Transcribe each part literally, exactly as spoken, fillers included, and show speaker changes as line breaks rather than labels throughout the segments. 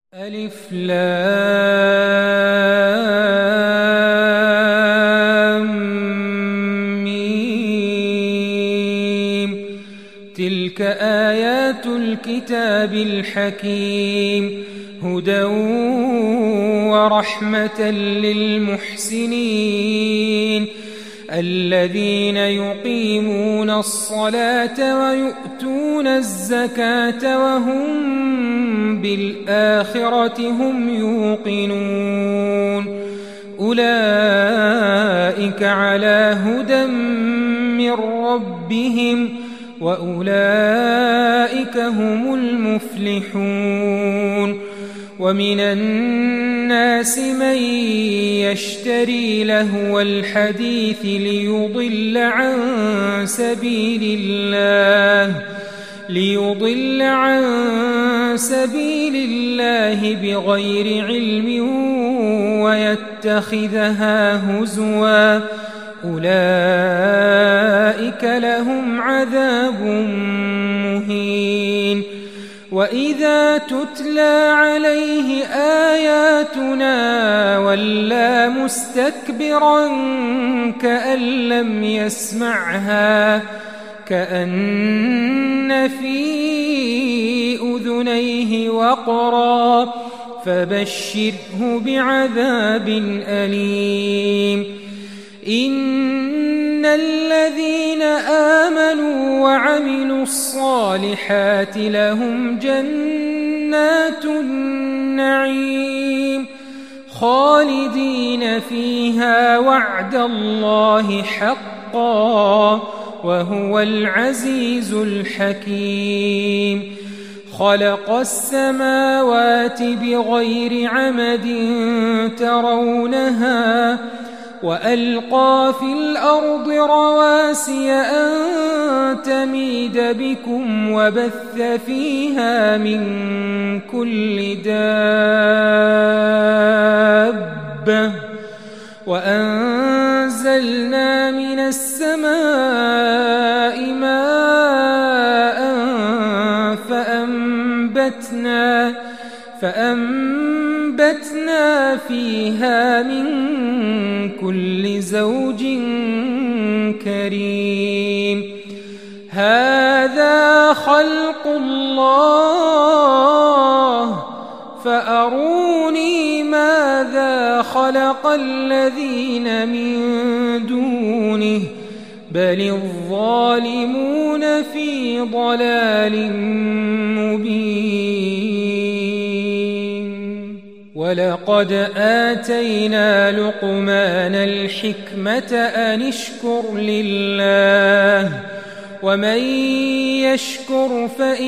ألف لام ميم. تلك آيات الكتاب الحكيم هدى ورحمة للمحسنين الذين يقيمون الصلاة ويؤتون الزكاة وهم بالآخرة هم يوقنون أولئك على هدى من ربهم وأولئك هم المفلحون ومن الناس من يشتري لهو الحديث ليضل عن سبيل الله ليضل عن سبيل الله بغير علم ويتخذها هزوا أولئك لهم عذاب مهين وإذا تتلى عليه آياتنا ولى مستكبرا كأن لم يسمعها كأن في أذنيه وقرا فبشره بعذاب أليم إن الذين آمنوا وعملوا الصالحات لهم جنات النعيم خالدين فيها وعد الله حقا وهو العزيز الحكيم خلق السماوات بغير عمد ترونها وألقى في الأرض رواسي أن تميد بكم وبث فيها من كل دابة وأنزلنا من السماء ماء فأنبتنا فأنبتنا فيها من كل زوج كريم هذا خلق الله فأروني ماذا خلق الذين من دونه بل الظالمون في ضلال مبين ولقد آتينا لقمان الحكمة أن اشكر لله ومن يشكر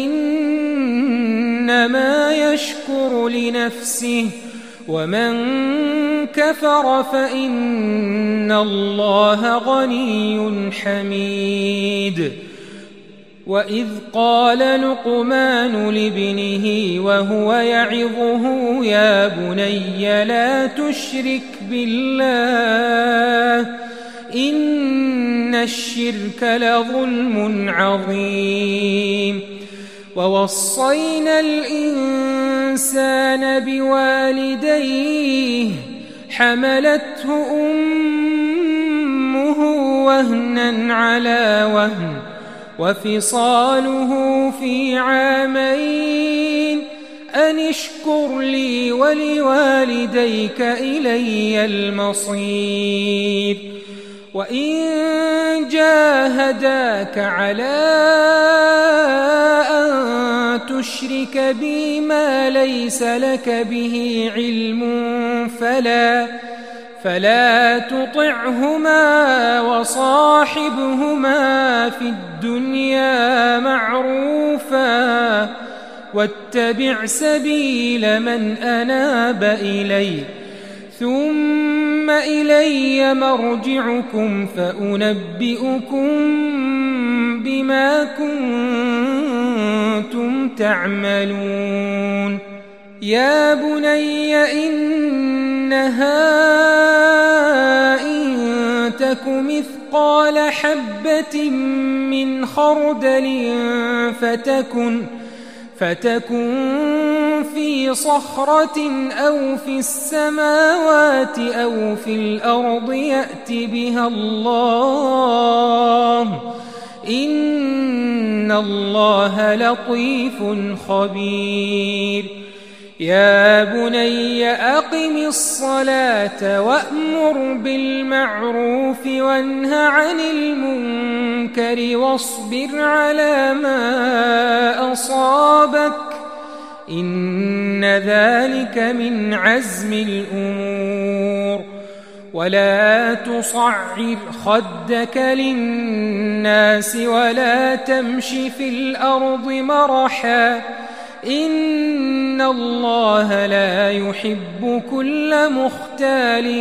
فإنما يشكر لنفسه ومن كفر فإن الله غني حميد وإذ قال لقمان لابنه وهو يعظه يا بني لا تشرك بالله إن الشرك لظلم عظيم ووصينا الإنسان بوالديه حملته أمه وهنا على وهن وفصاله في عامين أن اشكر لي ولوالديك إلي المصير وإن جاهداك على أن تشرك بي ما ليس لك به علم فلا فلا تطعهما وصاحبهما في الدنيا معروفا واتبع سبيل من أناب إلي ثم إلي مرجعكم فأنبئكم بما كنتم تعملون يا بني إنها إن تك مثقال حبة من خردل فتكن فتكن في صخرة أو في السماوات أو في الأرض يأت بها الله إن الله لطيف خبير يا بني أقم الصلاة وأمر بالمعروف وانه عن المنكر واصبر على ما أصابك إن ذلك من عزم الأمور ولا تصعر خدك للناس ولا تمش في الأرض مرحا إن الله لا يحب كل مختال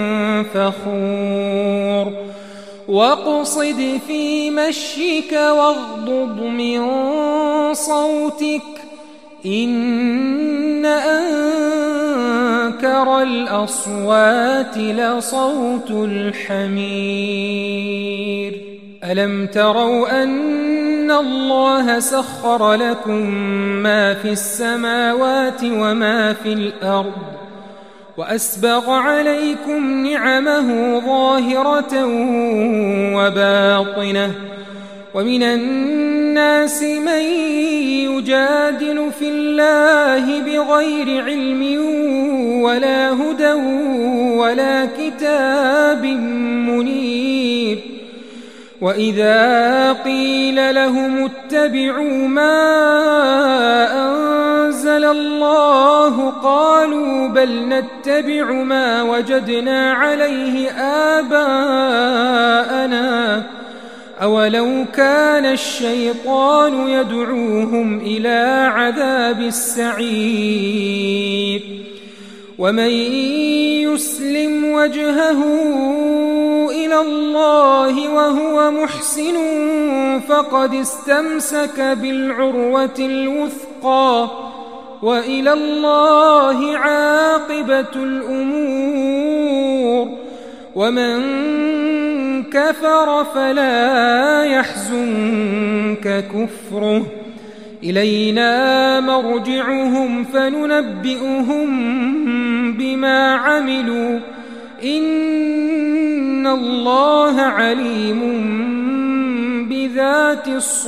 فخور واقصد في مشيك واغضض من صوتك إن أنكر الأصوات لصوت الحمير ألم تروا أن الله سخر لكم ما في السماوات وما في الأرض وأسبغ عليكم نعمه ظاهرة وباطنة ومن الناس من يجادل في الله بغير علم ولا هدى ولا كتاب منير وإذا قيل لهم اتبعوا ما أنزل الله قالوا بل نتبع ما وجدنا عليه آباءنا أولو كان الشيطان يدعوهم إلى عذاب السعير ومن يسلم وجهه إلى الله وهو محسن فقد استمسك بالعروة الوثقى وإلى الله عاقبة الأمور ومن كفر فلا يحزنك كفره إلينا مرجعهم فننبئهم بما عملوا إن الله عليم بذات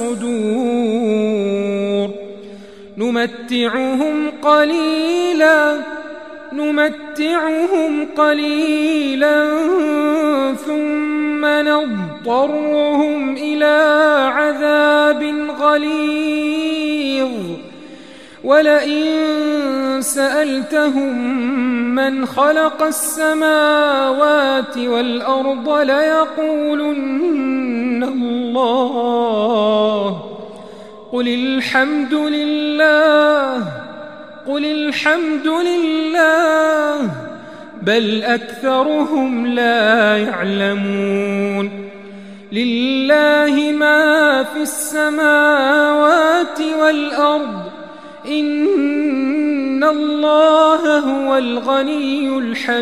الصدور نمتعهم قليلا نمتعهم قليلا ثم نضطرهم إلى عذاب غليظ ولئن سألتهم من خلق السماوات والأرض ليقولن الله قل الحمد لله قل الحمد لله بل أكثرهم لا يعلمون لله ما في السماوات والأرض إن الله هو الغني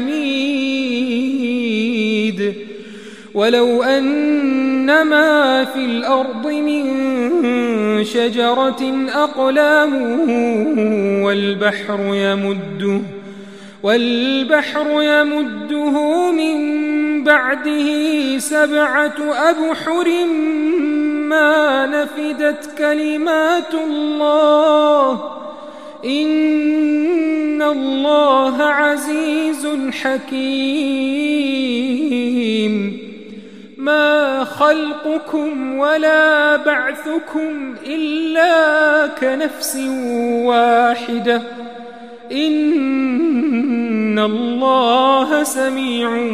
الحميد ولو أن ما في الأرض من شجرة أقلام والبحر يمده والبحر يمده من بعده سبعة أبحر ما نفدت كلمات الله إن الله عزيز حكيم ما خلقكم ولا بعثكم إلا كنفس واحدة إن الله سميع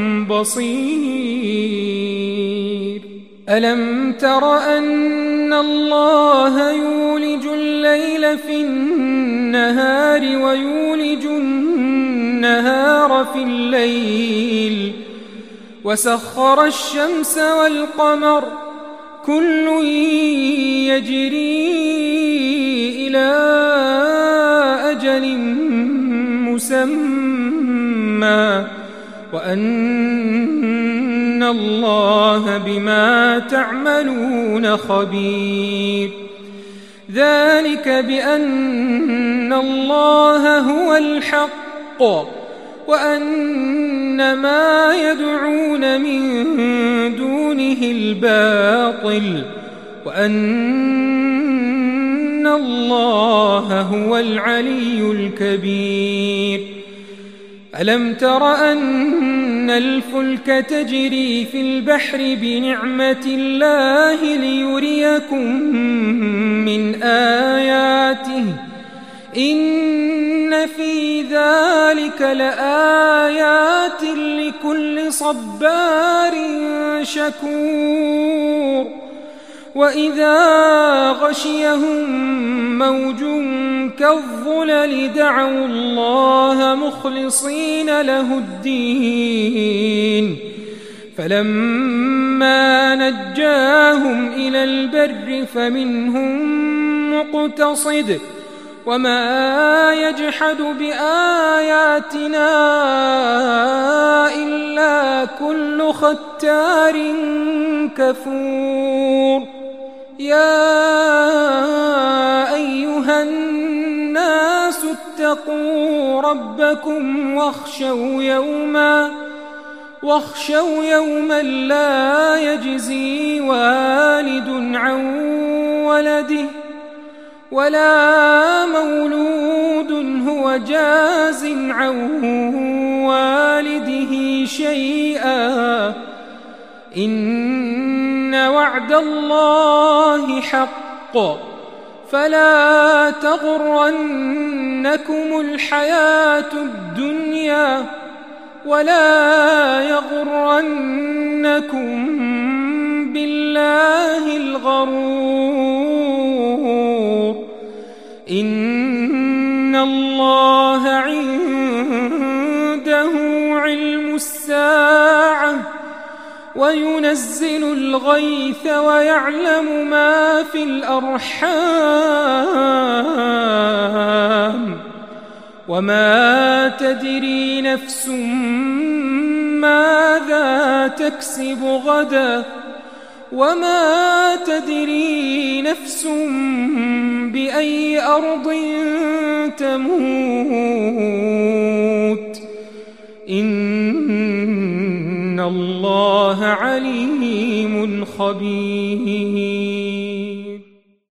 بصير ألم تر أن الله يولج الليل في النهار ويولج النهار في الليل وسخر الشمس والقمر كل يجري إلى أجل مسمى وأن الله بما تعملون خبير ذلك بأن الله هو الحق وأن ما يدعون من دونه الباطل وأن الله هو العلي الكبير. ألم تر أن الفلك تجري في البحر بنعمة الله ليريكم من آياته إن في ذلك لآيات لكل صبار شكور. وإذا غشيهم موج كالظلل دعوا الله مخلصين له الدين فلما نجاهم إلى البر فمنهم مقتصد وما يجحد بآياتنا إلا كل ختار كفور. يا أيها الناس اتقوا ربكم واخشوا يوما واخشوا يوما لا يجزي والد عن ولده ولا مولود هو جاز عن والده شيئا إن وعد الله حق فلا تغرنكم الحياة الدنيا ولا يغرنكم بالله الغرور. إن الله عنده علم الساعة وينزل الغيث ويعلم ما في الأرحام وما تدري نفس ماذا تكسب غدا وما تدري نفس بأي أرض تموت إن الله عليم خبير.